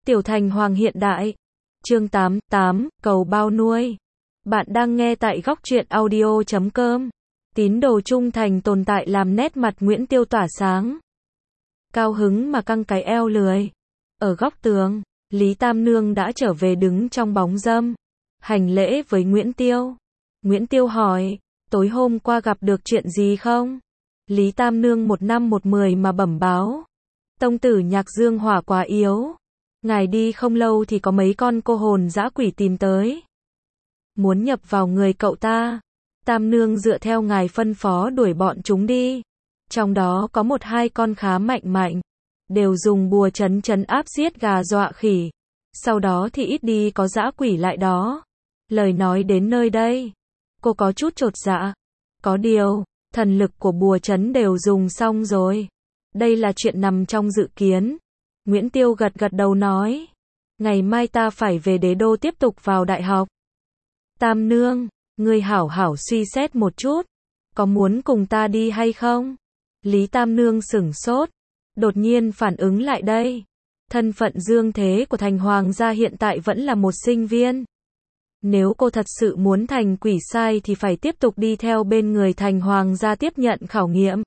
Tiểu Thành Hoàng hiện đại. Chương 88, cầu bao nuôi. Bạn đang nghe tại góc truyện audio.com. Tín đồ trung thành tồn tại làm nét mặt Nguyễn Tiêu tỏa sáng. Cao hứng mà căng cái eo lười. Ở góc tường, Lý Tam Nương đã trở về đứng trong bóng râm. Hành lễ với Nguyễn Tiêu. Nguyễn Tiêu hỏi, tối hôm qua gặp được chuyện gì không? Lý Tam Nương 1/10 mà bẩm báo. Tông tử Nhạc Dương hỏa quá yếu. Ngài đi không lâu thì có mấy con cô hồn dã quỷ tìm tới. Muốn nhập vào người cậu ta. Tam Nương dựa theo ngài phân phó đuổi bọn chúng đi. Trong đó có 1-2 con khá mạnh. Đều dùng bùa trấn áp giết gà dọa khỉ. Sau đó thì ít đi có dã quỷ lại đó. Lời nói đến nơi đây, cô có chút chột dạ. Có điều, thần lực của bùa trấn đều dùng xong rồi. Đây là chuyện nằm trong dự kiến. Nguyễn Tiêu gật đầu nói. Ngày mai ta phải về Đế Đô tiếp tục vào đại học. Tam Nương, ngươi hảo suy xét một chút. Có muốn cùng ta đi hay không? Lý Tam Nương sửng sốt. Đột nhiên phản ứng lại đây. Thân phận dương thế của Thành Hoàng gia hiện tại vẫn là một sinh viên. Nếu cô thật sự muốn thành quỷ sai thì phải tiếp tục đi theo bên người Thành Hoàng gia tiếp nhận khảo nghiệm.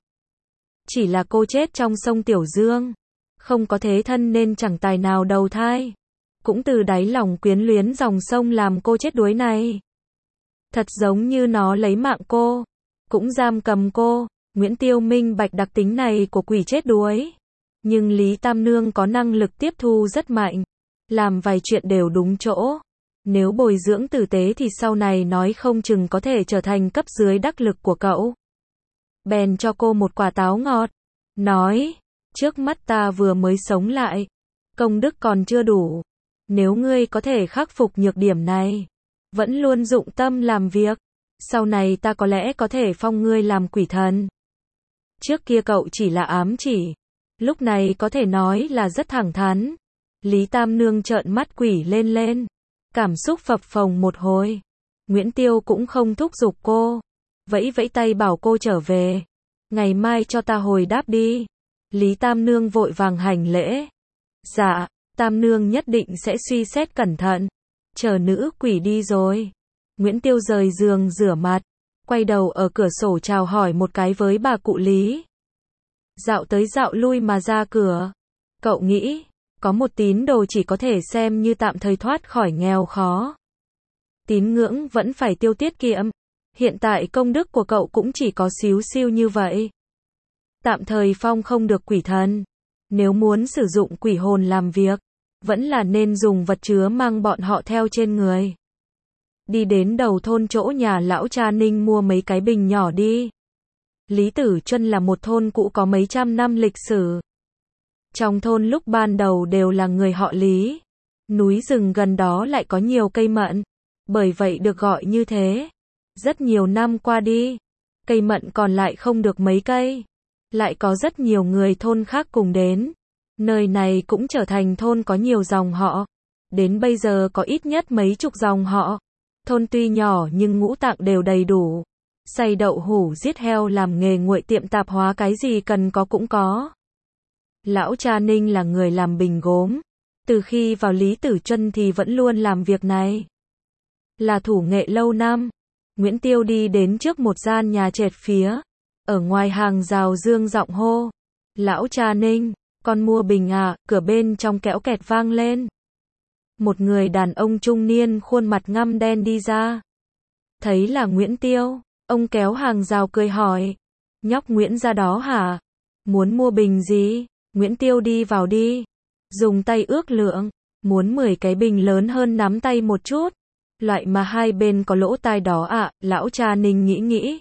Chỉ là cô chết trong sông Tiểu Dương. Không có thế thân nên chẳng tài nào đầu thai. Cũng từ đáy lòng quyến luyến dòng sông làm cô chết đuối này. Thật giống như nó lấy mạng cô. Cũng giam cầm cô. Nguyễn Tiêu minh bạch đặc tính này của quỷ chết đuối. Nhưng Lý Tam Nương có năng lực tiếp thu rất mạnh. Làm vài chuyện đều đúng chỗ. Nếu bồi dưỡng tử tế thì sau này nói không chừng có thể trở thành cấp dưới đắc lực của cậu. Bèn cho cô một quả táo ngọt. Nói, trước mắt ta vừa mới sống lại. Công đức còn chưa đủ. Nếu ngươi có thể khắc phục nhược điểm này. Vẫn luôn dụng tâm làm việc. Sau này ta có lẽ có thể phong ngươi làm quỷ thần. Trước kia cậu chỉ là ám chỉ. Lúc này có thể nói là rất thẳng thắn. Lý Tam Nương trợn mắt quỷ lên. Cảm xúc phập phồng một hồi. Nguyễn Tiêu cũng không thúc giục cô. Vẫy tay bảo cô trở về. Ngày mai cho ta hồi đáp đi. Lý Tam Nương vội vàng hành lễ. Dạ, Tam Nương nhất định sẽ suy xét cẩn thận. Chờ nữ quỷ đi rồi. Nguyễn Tiêu rời giường rửa mặt. Quay đầu ở cửa sổ chào hỏi một cái với bà cụ Lý. Dạo tới dạo lui mà ra cửa. Cậu nghĩ, có một tín đồ chỉ có thể xem như tạm thời thoát khỏi nghèo khó. Tín ngưỡng vẫn phải tiêu tiết kiệm. Hiện tại công đức của cậu cũng chỉ có xíu xiu như vậy. Tạm thời phong không được quỷ thần. Nếu muốn sử dụng quỷ hồn làm việc, vẫn là nên dùng vật chứa mang bọn họ theo trên người. Đi đến đầu thôn chỗ nhà lão cha Ninh mua mấy cái bình nhỏ đi. Lý Tử Chuân là một thôn cũ có mấy trăm năm lịch sử. Trong thôn lúc ban đầu đều là người họ Lý. Núi rừng gần đó lại có nhiều cây mận. Bởi vậy được gọi như thế. Rất nhiều năm qua đi, cây mận còn lại không được mấy cây. Lại có rất nhiều người thôn khác cùng đến. Nơi này cũng trở thành thôn có nhiều dòng họ. Đến bây giờ có ít nhất mấy chục dòng họ. Thôn tuy nhỏ nhưng ngũ tạng đều đầy đủ. Xay đậu hủ giết heo làm nghề nguội tiệm tạp hóa cái gì cần có cũng có. Lão cha Ninh là người làm bình gốm. Từ khi vào Lý Tử Chuân thì vẫn luôn làm việc này. Là thủ nghệ lâu năm. Nguyễn Tiêu đi đến trước một gian nhà trệt phía. Ở ngoài hàng rào dương giọng hô. Lão cha Ninh, con mua bình à, cửa bên trong kéo kẹt vang lên. Một người đàn ông trung niên khuôn mặt ngăm đen đi ra. Thấy là Nguyễn Tiêu, ông kéo hàng rào cười hỏi. Nhóc Nguyễn ra đó hả? Muốn mua bình gì? Nguyễn Tiêu đi vào đi. Dùng tay ước lượng. Muốn 10 cái bình lớn hơn nắm tay một chút. Loại mà hai bên có lỗ tai đó ạ, lão cha Ninh nghĩ.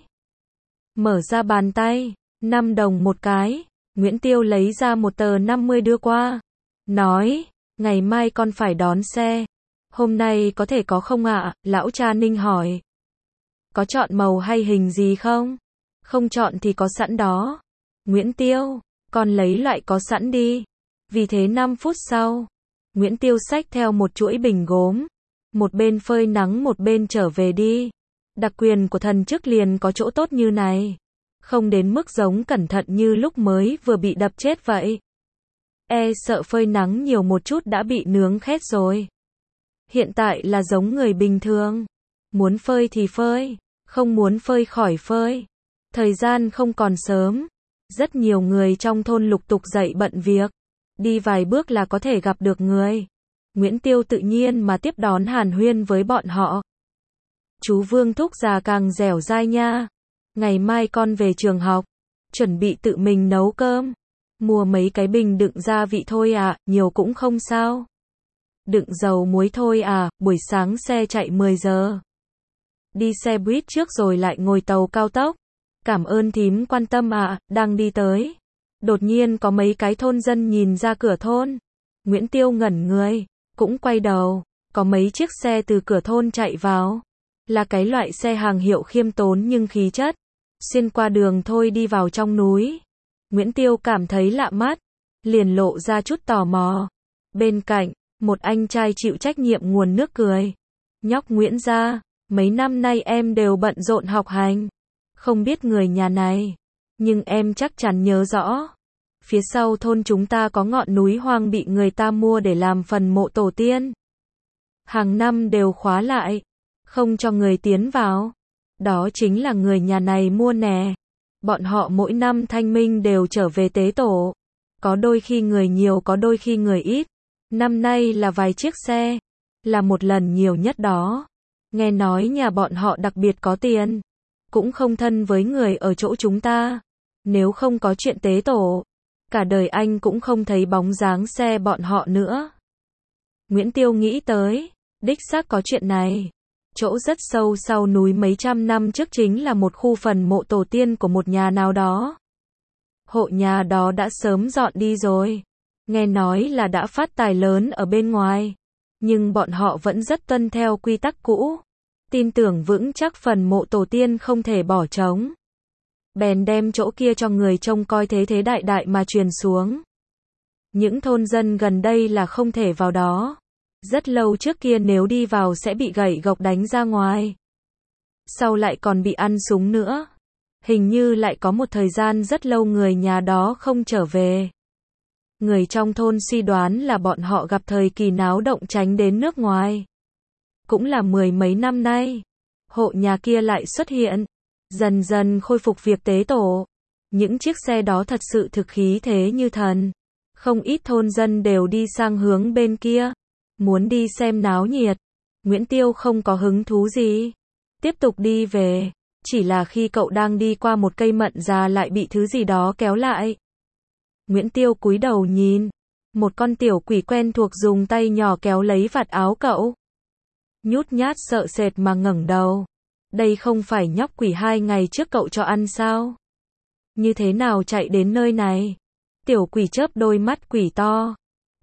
Mở ra bàn tay, 5 đồng một cái. Nguyễn Tiêu lấy ra một tờ 50 đưa qua. Nói, ngày mai con phải đón xe. Hôm nay có thể có không ạ? Lão cha Ninh hỏi. Có chọn màu hay hình gì không? Không chọn thì có sẵn đó. Nguyễn Tiêu, con lấy loại có sẵn đi. Vì thế 5 phút sau, Nguyễn Tiêu xách theo một chuỗi bình gốm. Một bên phơi nắng một bên trở về đi. Đặc quyền của thần chức liền có chỗ tốt như này. Không đến mức giống cẩn thận như lúc mới vừa bị đập chết vậy. sợ phơi nắng nhiều một chút đã bị nướng khét rồi. Hiện tại là giống người bình thường. Muốn phơi thì phơi, không muốn phơi khỏi phơi. Thời gian không còn sớm. Rất nhiều người trong thôn lục tục dậy bận việc. Đi vài bước là có thể gặp được người. Nguyễn Tiêu tự nhiên mà tiếp đón hàn huyên với bọn họ. Chú Vương thúc già càng dẻo dai nha. Ngày mai con về trường học, chuẩn bị tự mình nấu cơm. Mua mấy cái bình đựng gia vị thôi à, nhiều cũng không sao. Đựng dầu muối thôi à, buổi sáng xe chạy 10 giờ. Đi xe buýt trước rồi lại ngồi tàu cao tốc. Cảm ơn thím quan tâm ạ, đang đi tới. Đột nhiên có mấy cái thôn dân nhìn ra cửa thôn. Nguyễn Tiêu ngẩn người, cũng quay đầu. Có mấy chiếc xe từ cửa thôn chạy vào. Là cái loại xe hàng hiệu khiêm tốn nhưng khí chất. Xuyên qua đường thôi đi vào trong núi. Nguyễn Tiêu cảm thấy lạ mắt. Liền lộ ra chút tò mò. Bên cạnh, một anh trai chịu trách nhiệm nguồn nước cười. Nhóc Nguyễn gia, mấy năm nay em đều bận rộn học hành. Không biết người nhà này, nhưng em chắc chắn nhớ rõ. Phía sau thôn chúng ta có ngọn núi hoang bị người ta mua để làm phần mộ tổ tiên. Hàng năm đều khóa lại, không cho người tiến vào. Đó chính là người nhà này mua nè. Bọn họ mỗi năm thanh minh đều trở về tế tổ. Có đôi khi người nhiều có đôi khi người ít. Năm nay là vài chiếc xe. Là một lần nhiều nhất đó. Nghe nói nhà bọn họ đặc biệt có tiền. Cũng không thân với người ở chỗ chúng ta. Nếu không có chuyện tế tổ, cả đời anh cũng không thấy bóng dáng xe bọn họ nữa. Nguyễn Tiêu nghĩ tới, đích xác có chuyện này. Chỗ rất sâu sau núi mấy trăm năm trước chính là một khu phần mộ tổ tiên của một nhà nào đó. Hộ nhà đó đã sớm dọn đi rồi. Nghe nói là đã phát tài lớn ở bên ngoài. Nhưng bọn họ vẫn rất tuân theo quy tắc cũ. Tin tưởng vững chắc phần mộ tổ tiên không thể bỏ trống. Bèn đem chỗ kia cho người trông coi thế thế đại đại mà truyền xuống. Những thôn dân gần đây là không thể vào đó. Rất lâu trước kia nếu đi vào sẽ bị gậy gộc đánh ra ngoài. Sau lại còn bị ăn súng nữa. Hình như lại có một thời gian rất lâu người nhà đó không trở về. Người trong thôn suy đoán là bọn họ gặp thời kỳ náo động tránh đến nước ngoài. Cũng là 10 mấy năm nay. Hộ nhà kia lại xuất hiện. Dần dần khôi phục việc tế tổ. Những chiếc xe đó thật sự thực khí thế như thần. Không ít thôn dân đều đi sang hướng bên kia. Muốn đi xem náo nhiệt. Nguyễn Tiêu không có hứng thú gì. Tiếp tục đi về. Chỉ là khi cậu đang đi qua một cây mận già lại bị thứ gì đó kéo lại. Nguyễn Tiêu cúi đầu nhìn. Một con tiểu quỷ quen thuộc dùng tay nhỏ kéo lấy vạt áo cậu. Nhút nhát sợ sệt mà ngẩng đầu. Đây không phải nhóc quỷ 2 ngày trước cậu cho ăn sao? Như thế nào chạy đến nơi này? Tiểu quỷ chớp đôi mắt quỷ to.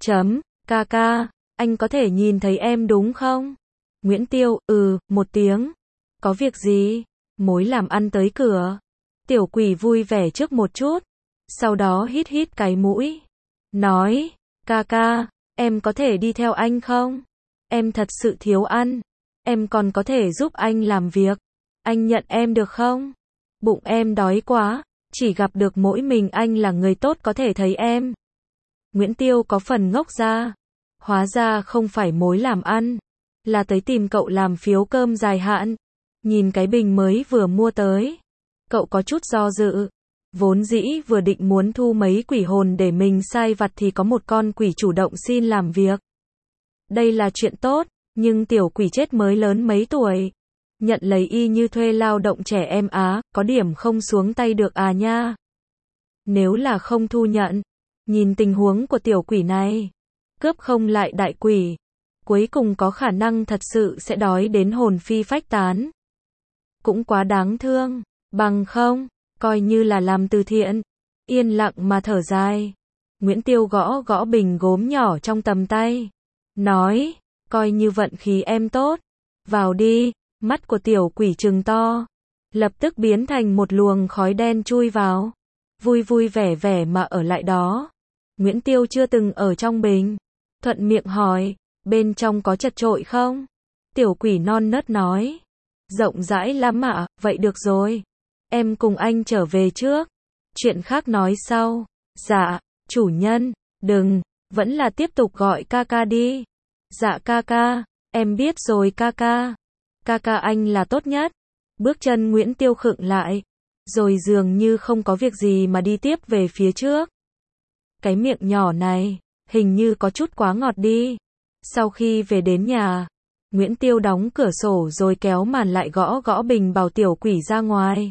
Ca ca, anh có thể nhìn thấy em đúng không? Nguyễn Tiêu, một tiếng. Có việc gì? Mối làm ăn tới cửa. Tiểu quỷ vui vẻ trước một chút. Sau đó hít hít cái mũi. Nói, ca ca, em có thể đi theo anh không? Em thật sự thiếu ăn. Em còn có thể giúp anh làm việc. Anh nhận em được không? Bụng em đói quá. Chỉ gặp được mỗi mình anh là người tốt có thể thấy em. Nguyễn Tiêu có phần ngốc ra. Hóa ra không phải mối làm ăn. Là tới tìm cậu làm phiếu cơm dài hạn. Nhìn cái bình mới vừa mua tới. Cậu có chút do dự. Vốn dĩ vừa định muốn thu mấy quỷ hồn để mình sai vặt thì có một con quỷ chủ động xin làm việc. Đây là chuyện tốt, nhưng tiểu quỷ chết mới lớn mấy tuổi. Nhận lấy y như thuê lao động trẻ em á, có điểm không xuống tay được à nha. Nếu là không thu nhận, nhìn tình huống của tiểu quỷ này, cướp không lại đại quỷ, cuối cùng có khả năng thật sự sẽ đói đến hồn phi phách tán. Cũng quá đáng thương, bằng không, coi như là làm từ thiện. Yên lặng mà thở dài. Nguyễn Tiêu gõ gõ bình gốm nhỏ trong tầm tay. Nói, coi như vận khí em tốt. Vào đi, mắt của tiểu quỷ trừng to. Lập tức biến thành một luồng khói đen chui vào. Vui vui vẻ vẻ mà ở lại đó. Nguyễn Tiêu chưa từng ở trong bình. Thuận miệng hỏi, bên trong có chật chội không? Tiểu quỷ non nớt nói. Rộng rãi lắm ạ, vậy được rồi. Em cùng anh trở về trước. Chuyện khác nói sau. Dạ, chủ nhân. Đừng, vẫn là tiếp tục gọi ca ca đi. Dạ ca ca, em biết rồi ca ca. Ca ca anh là tốt nhất. Bước chân Nguyễn Tiêu khựng lại, rồi dường như không có việc gì mà đi tiếp về phía trước. Cái miệng nhỏ này, hình như có chút quá ngọt đi. Sau khi về đến nhà, Nguyễn Tiêu đóng cửa sổ rồi kéo màn lại gõ gõ bình bảo tiểu quỷ ra ngoài.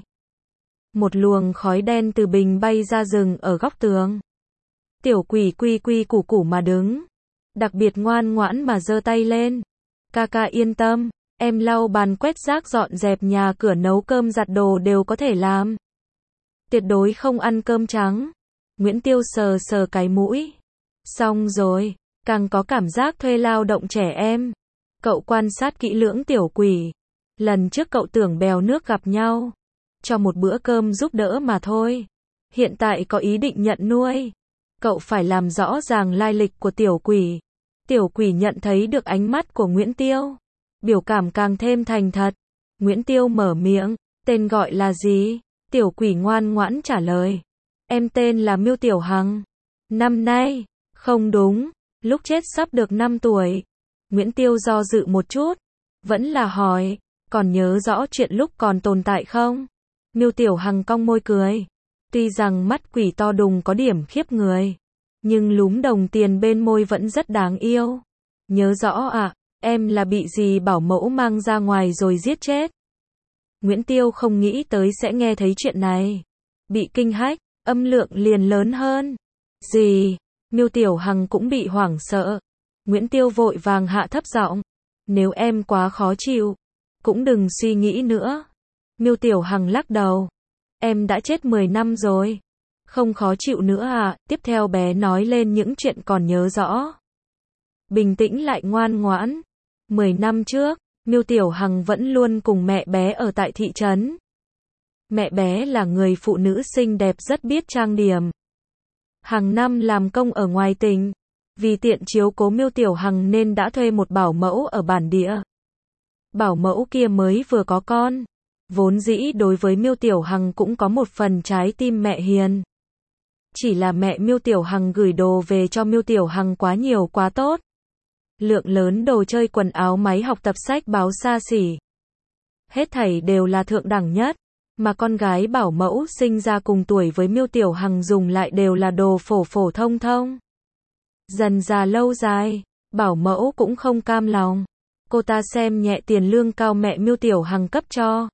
Một luồng khói đen từ bình bay ra rừng ở góc tường. Tiểu quỷ quy quy củ củ mà đứng. Đặc biệt ngoan ngoãn mà giơ tay lên. Ca ca yên tâm, em lau bàn quét rác dọn dẹp nhà cửa nấu cơm giặt đồ đều có thể làm. Tuyệt đối không ăn cơm trắng. Nguyễn Tiêu sờ sờ cái mũi. Xong rồi, càng có cảm giác thuê lao động trẻ em. Cậu quan sát kỹ lưỡng tiểu quỷ. Lần trước cậu tưởng bèo nước gặp nhau, cho một bữa cơm giúp đỡ mà thôi. Hiện tại có ý định nhận nuôi. Cậu phải làm rõ ràng lai lịch của tiểu quỷ. Tiểu quỷ nhận thấy được ánh mắt của Nguyễn Tiêu. Biểu cảm càng thêm thành thật. Nguyễn Tiêu mở miệng, tên gọi là gì? Tiểu quỷ ngoan ngoãn trả lời. Em tên là Miêu Tiểu Hằng. Năm nay, không đúng, lúc chết sắp được 5 tuổi. Nguyễn Tiêu do dự một chút, vẫn là hỏi, còn nhớ rõ chuyện lúc còn tồn tại không? Miêu Tiểu Hằng cong môi cười. Tuy rằng mắt quỷ to đùng có điểm khiếp người, nhưng lúm đồng tiền bên môi vẫn rất đáng yêu. Nhớ rõ ạ, em là bị dì bảo mẫu mang ra ngoài rồi giết chết. Nguyễn Tiêu không nghĩ tới sẽ nghe thấy chuyện này. Bị kinh hách, âm lượng liền lớn hơn. Dì, Miêu Tiểu Hằng cũng bị hoảng sợ. Nguyễn Tiêu vội vàng hạ thấp giọng. Nếu em quá khó chịu, cũng đừng suy nghĩ nữa. Miêu Tiểu Hằng lắc đầu. Em đã chết 10 năm rồi. Không khó chịu nữa à? Tiếp theo bé nói lên những chuyện còn nhớ rõ. Bình tĩnh lại ngoan ngoãn. 10 năm trước, Miêu Tiểu Hằng vẫn luôn cùng mẹ bé ở tại thị trấn. Mẹ bé là người phụ nữ xinh đẹp rất biết trang điểm. Hàng năm làm công ở ngoài tỉnh. Vì tiện chiếu cố Miêu Tiểu Hằng nên đã thuê một bảo mẫu ở bản địa. Bảo mẫu kia mới vừa có con. Vốn dĩ đối với Miêu Tiểu Hằng cũng có một phần trái tim mẹ hiền. Chỉ là mẹ Miêu Tiểu Hằng gửi đồ về cho Miêu Tiểu Hằng quá nhiều quá tốt. Lượng lớn đồ chơi quần áo máy học tập sách báo xa xỉ. Hết thảy đều là thượng đẳng nhất. Mà con gái bảo mẫu sinh ra cùng tuổi với Miêu Tiểu Hằng dùng lại đều là đồ phổ phổ thông thông. Dần dà lâu dài, bảo mẫu cũng không cam lòng. Cô ta xem nhẹ tiền lương cao mẹ Miêu Tiểu Hằng cấp cho.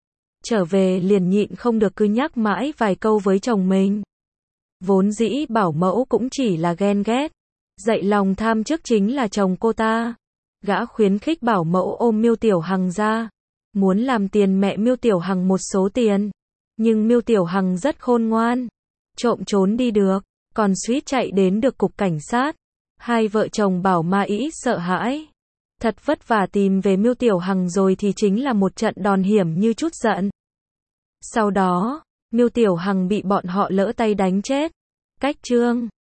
Trở về liền nhịn không được cứ nhắc mãi vài câu với chồng mình. Vốn dĩ bảo mẫu cũng chỉ là ghen ghét. Dậy lòng tham trước chính là chồng cô ta. Gã khuyến khích bảo mẫu ôm Miêu Tiểu Hằng ra. Muốn làm tiền mẹ Miêu Tiểu Hằng một số tiền. Nhưng Miêu Tiểu Hằng rất khôn ngoan. Trộm trốn đi được. Còn suýt chạy đến được cục cảnh sát. Hai vợ chồng bảo ma ĩ sợ hãi. Thật vất vả tìm về Miêu Tiểu Hằng rồi thì chính là một trận đòn hiểm như chút giận. Sau đó, Miêu Tiểu Hằng bị bọn họ lỡ tay đánh chết. Cách chương